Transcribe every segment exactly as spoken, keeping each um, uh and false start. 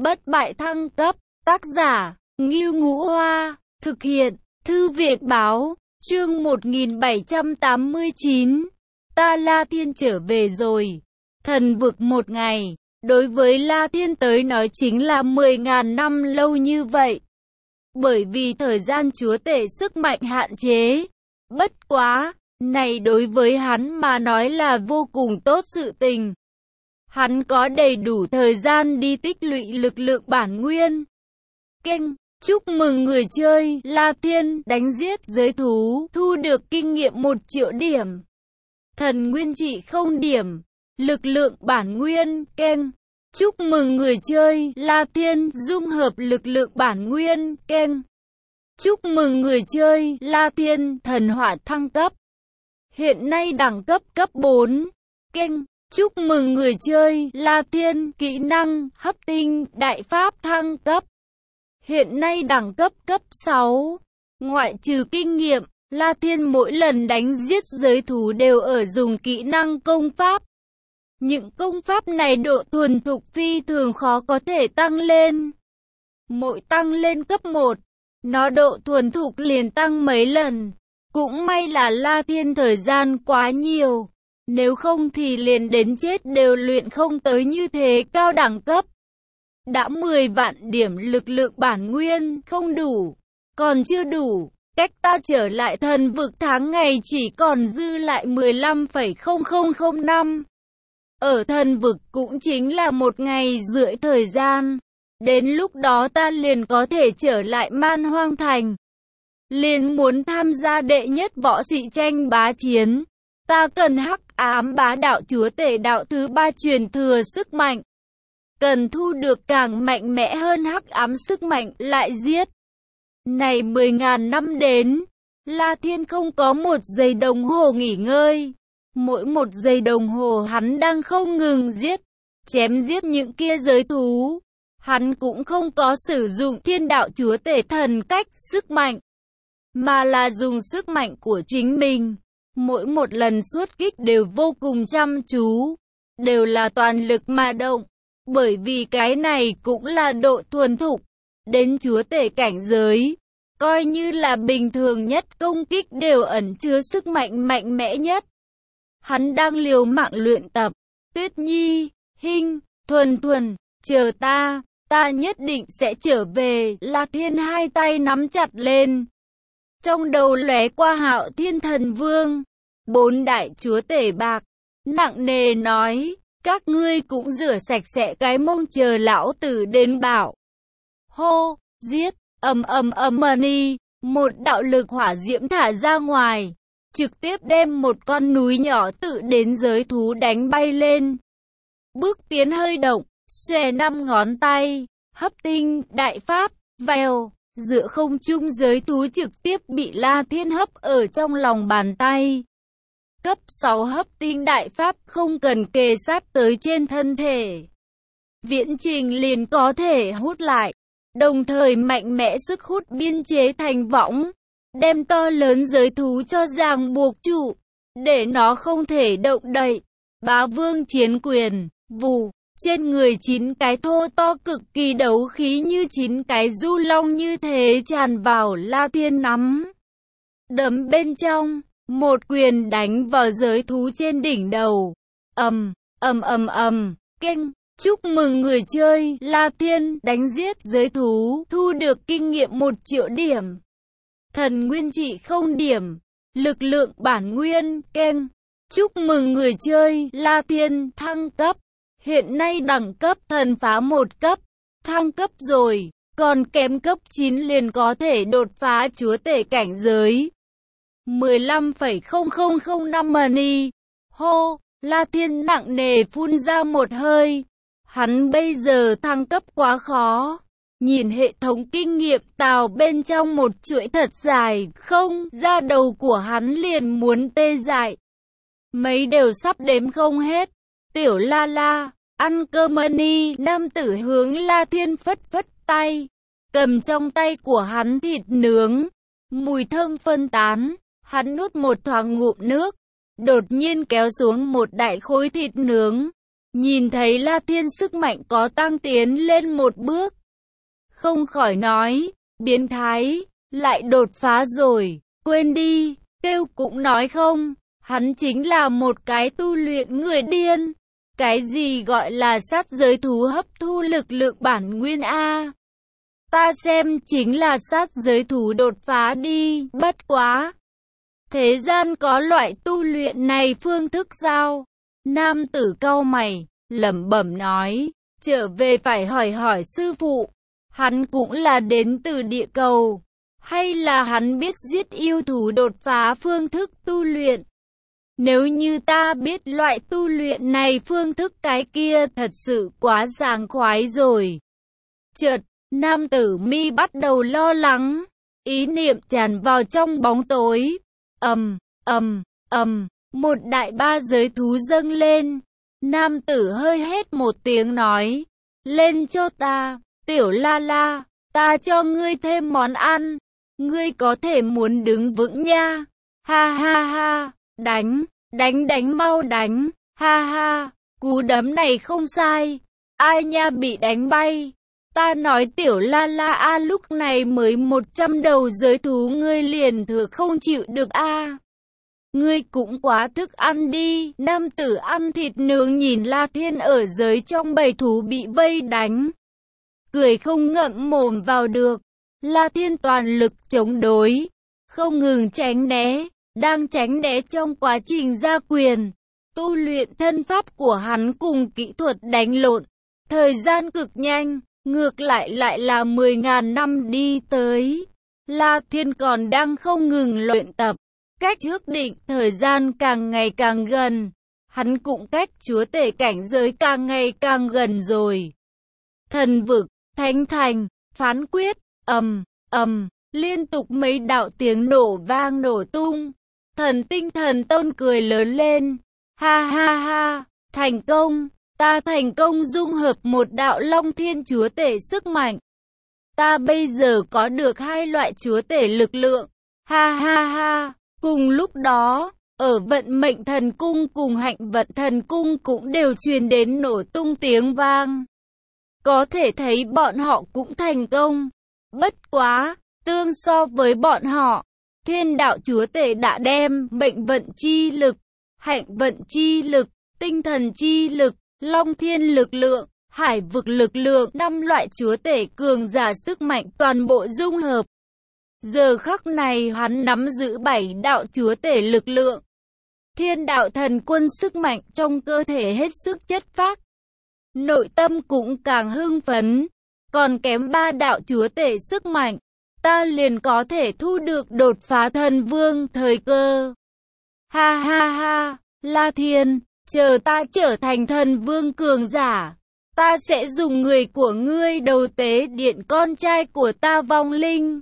Bất bại thăng cấp, tác giả, Ngưu Ngũ Hoa, thực hiện, Thư viện Báo, chương một nghìn bảy trăm tám mươi chín. Ta La Thiên trở về rồi. Thần vực một ngày, đối với La Thiên tới nói chính là mười ngàn năm lâu như vậy. Bởi vì thời gian chúa tể sức mạnh hạn chế. Bất quá, này đối với hắn mà nói là vô cùng tốt sự tình. Hắn có đầy đủ thời gian đi tích lũy lực lượng bản nguyên. Kênh, chúc mừng người chơi La Thiên đánh giết giới thú, thu được kinh nghiệm một triệu điểm. Thần nguyên trị không điểm, lực lượng bản nguyên. Kênh, chúc mừng người chơi La Thiên dung hợp lực lượng bản nguyên. Kênh, chúc mừng người chơi La Thiên thần hỏa thăng cấp. Hiện nay đẳng cấp cấp bốn. Kênh, chúc mừng người chơi La Thiên kỹ năng hấp tinh đại pháp thăng cấp. Hiện nay đẳng cấp cấp sáu. Ngoại trừ kinh nghiệm, La Thiên mỗi lần đánh giết giới thú đều ở dùng kỹ năng công pháp. Những công pháp này độ thuần thục phi thường khó có thể tăng lên. Mỗi tăng lên cấp một, nó độ thuần thục liền tăng mấy lần. Cũng may là La Thiên thời gian quá nhiều. Nếu không thì liền đến chết đều luyện không tới như thế cao đẳng cấp. Đã mười vạn điểm lực lượng bản nguyên không đủ. Còn chưa đủ. Cách ta trở lại thần vực tháng ngày chỉ còn dư lại mười lăm phẩy không không không năm. Ở thần vực cũng chính là một ngày rưỡi thời gian. Đến lúc đó ta liền có thể trở lại Man Hoang Thành. Liền muốn tham gia đệ nhất võ sĩ tranh bá chiến. Ta cần hắc ám bá đạo chúa tể đạo thứ ba truyền thừa sức mạnh. Cần thu được càng mạnh mẽ hơn hắc ám sức mạnh lại giết. Này mười ngàn năm đến, La Thiên không có một giây đồng hồ nghỉ ngơi. Mỗi một giây đồng hồ hắn đang không ngừng giết, chém giết những kia giới thú. Hắn cũng không có sử dụng thiên đạo chúa tể thần cách sức mạnh, mà là dùng sức mạnh của chính mình. Mỗi một lần xuất kích đều vô cùng chăm chú, đều là toàn lực mà động. Bởi vì cái này cũng là độ thuần thục, đến chúa tể cảnh giới. Coi như là bình thường nhất công kích đều ẩn chứa sức mạnh mạnh mẽ nhất. Hắn đang liều mạng luyện tập. Tuyết Nhi, Hinh, Thuần Thuần, chờ ta, ta nhất định sẽ trở về. La Thiên hai tay nắm chặt lên. Trong đầu lóe qua Hạo Thiên Thần Vương. Bốn đại chúa tể bạc, nặng nề nói, các ngươi cũng rửa sạch sẽ cái mông chờ lão tử đến bảo. Hô, giết, ầm ầm ầm mani, một đạo lực hỏa diễm thả ra ngoài, trực tiếp đem một con núi nhỏ tự đến giới thú đánh bay lên. Bước tiến hơi động, xòe năm ngón tay, hấp tinh, đại pháp, vèo, giữa không trung giới thú trực tiếp bị La Thiên hấp ở trong lòng bàn tay. Cấp sáu hấp tinh đại pháp không cần kề sát tới trên thân thể. Viễn trình liền có thể hút lại, đồng thời mạnh mẽ sức hút biên chế thành võng, đem to lớn giới thú cho ràng buộc trụ, để nó không thể động đậy. Bá vương chiến quyền, vù, trên người chín cái thô to cực kỳ đấu khí như chín cái du long như thế tràn vào La Thiên nắm đấm bên trong. Một quyền đánh vào giới thú trên đỉnh đầu. Ầm, ầm ầm ầm. Kênh, chúc mừng người chơi La Thiên đánh giết giới thú, thu được kinh nghiệm một triệu điểm. Thần nguyên trị không điểm, lực lượng bản nguyên. Kênh, chúc mừng người chơi La Thiên thăng cấp. Hiện nay đẳng cấp thần phá một cấp, thăng cấp rồi, còn kém cấp chín liền có thể đột phá chúa tể cảnh giới. mười lăm phẩy không không không năm mani. Hô, La Thiên nặng nề phun ra một hơi. Hắn bây giờ thăng cấp quá khó. Nhìn hệ thống kinh nghiệm tào bên trong một chuỗi thật dài, không ra đầu của hắn liền muốn tê dại. Mấy đều sắp đếm không hết. Tiểu La La, ăn cơm mani. Nam tử hướng La Thiên phất phất tay. Cầm trong tay của hắn thịt nướng. Mùi thơm phân tán. Hắn nuốt một thoáng ngụm nước, đột nhiên kéo xuống một đại khối thịt nướng. nhìn thấy La Thiên sức mạnh có tăng tiến lên một bước. Không khỏi nói, biến thái, lại đột phá rồi, quên đi, kêu cũng nói không, hắn chính là một cái tu luyện người điên. Cái gì gọi là sát giới thú hấp thu lực lượng bản nguyên A? Ta xem chính là sát giới thú đột phá đi, bất quá. Thế gian có loại tu luyện này phương thức sao? Nam tử cau mày, lẩm bẩm nói, trở về phải hỏi hỏi sư phụ, hắn cũng là đến từ địa cầu, hay là hắn biết giết yêu thú đột phá phương thức tu luyện? Nếu như ta biết loại tu luyện này phương thức cái kia thật sự quá sảng khoái rồi. Chợt, nam tử mi bắt đầu lo lắng, ý niệm tràn vào trong bóng tối. Ầm, ầm, ầm, một đại ba giới thú dâng lên. Nam tử hơi hét một tiếng nói, lên cho ta, tiểu la la, ta cho ngươi thêm món ăn, ngươi có thể muốn đứng vững nha. Ha ha ha, đánh, đánh đánh mau đánh, ha ha, cú đấm này không sai, ai nha bị đánh bay. Ta nói tiểu la la a lúc này mới một trăm đầu giới thú ngươi liền thừa không chịu được a. Ngươi cũng quá thức ăn đi. Nam tử ăn thịt nướng nhìn La Thiên ở giới trong bầy thú bị vây đánh, cười không ngậm mồm vào được. La Thiên toàn lực chống đối, không ngừng tránh né, đang tránh né trong quá trình ra quyền. Tu luyện thân pháp của hắn cùng kỹ thuật đánh lộn, thời gian cực nhanh, ngược lại lại là mười ngàn năm đi tới. La Thiên còn đang không ngừng luyện tập, cách trước định thời gian càng ngày càng gần, hắn cũng cách chúa tể cảnh giới càng ngày càng gần rồi. Thần vực, thánh thành, phán quyết, ầm, ầm, liên tục mấy đạo tiếng nổ vang nổ tung. Thần tinh thần tôn cười lớn lên, ha ha ha, thành công, ta thành công dung hợp một đạo long thiên chúa tể sức mạnh. Ta bây giờ có được hai loại chúa tể lực lượng, ha ha ha. Cùng lúc đó, ở vận mệnh thần cung cùng hạnh vận thần cung cũng đều truyền đến nổ tung tiếng vang. Có thể thấy bọn họ cũng thành công. Bất quá, tương so với bọn họ, thiên đạo chúa tể đã đem mệnh vận chi lực, hạnh vận chi lực, tinh thần chi lực, long thiên lực lượng, hải vực lực lượng, năm loại chúa tể cường giả sức mạnh toàn bộ dung hợp. Giờ khắc này hắn nắm giữ bảy đạo chúa tể lực lượng. Thiên đạo thần quân sức mạnh trong cơ thể hết sức chất phác. Nội tâm cũng càng hưng phấn. Còn kém ba đạo chúa tể sức mạnh, ta liền có thể thu được đột phá thần vương thời cơ. Ha ha ha, La Thiên, chờ ta trở thành thần vương cường giả, ta sẽ dùng người của ngươi đầu tế điện con trai của ta vong linh.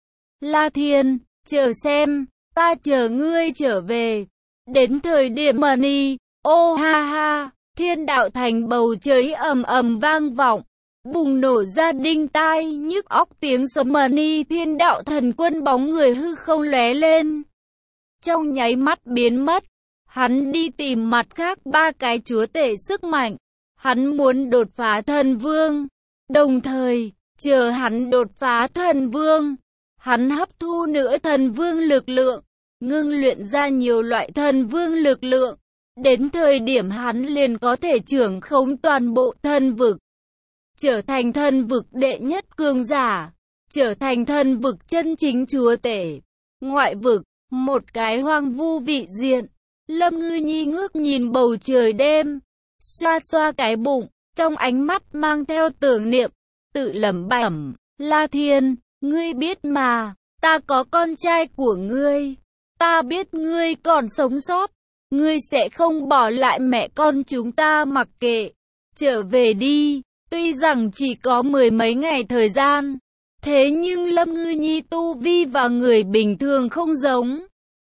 La Thiên, chờ xem, ta chờ ngươi trở về. Đến thời điểm money, ô ha ha, thiên đạo thành bầu trời ầm ầm vang vọng, bùng nổ ra đinh tai nhức óc tiếng sấm money, thiên đạo thần quân bóng người hư không lóe lên. Trong nháy mắt biến mất, hắn đi tìm mặt khác ba cái chúa tể sức mạnh, hắn muốn đột phá thần vương, đồng thời, chờ hắn đột phá thần vương. Hắn hấp thu nữa thần vương lực lượng, ngưng luyện ra nhiều loại thần vương lực lượng. Đến thời điểm hắn liền có thể trưởng khống toàn bộ thần vực, trở thành thần vực đệ nhất cường giả, trở thành thần vực chân chính chúa tể. Ngoại vực, một cái hoang vu vị diện. Lâm Ngư Nhi ngước nhìn bầu trời đêm, xoa xoa cái bụng, trong ánh mắt mang theo tưởng niệm, tự lẩm bẩm, La Thiên, ngươi biết mà, ta có con trai của ngươi, ta biết ngươi còn sống sót, ngươi sẽ không bỏ lại mẹ con chúng ta mặc kệ, trở về đi. Tuy rằng chỉ có mười mấy ngày thời gian, thế nhưng Lâm Ngư Nhi tu vi và người bình thường không giống.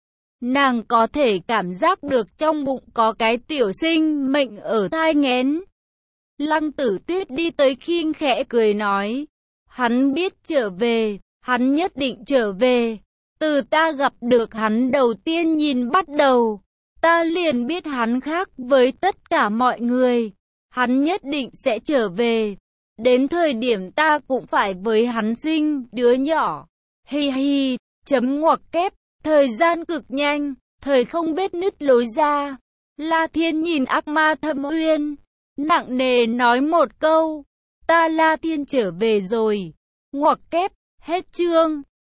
Nàng có thể cảm giác được trong bụng có cái tiểu sinh mệnh ở thai nghén. Lăng Tử Tuyết đi tới khinh khẽ cười nói, hắn biết trở về, hắn nhất định trở về. Từ ta gặp được hắn đầu tiên nhìn bắt đầu, ta liền biết hắn khác với tất cả mọi người. Hắn nhất định sẽ trở về. Đến thời điểm ta cũng phải với hắn sinh đứa nhỏ. Hi hi, chấm ngoặc kép, thời gian cực nhanh, thời không vết nứt lối ra. La Thiên nhìn ác ma Thâm Uyên, nặng nề nói một câu, ta La Thiên trở về rồi. Ngoặc kép, hết chương.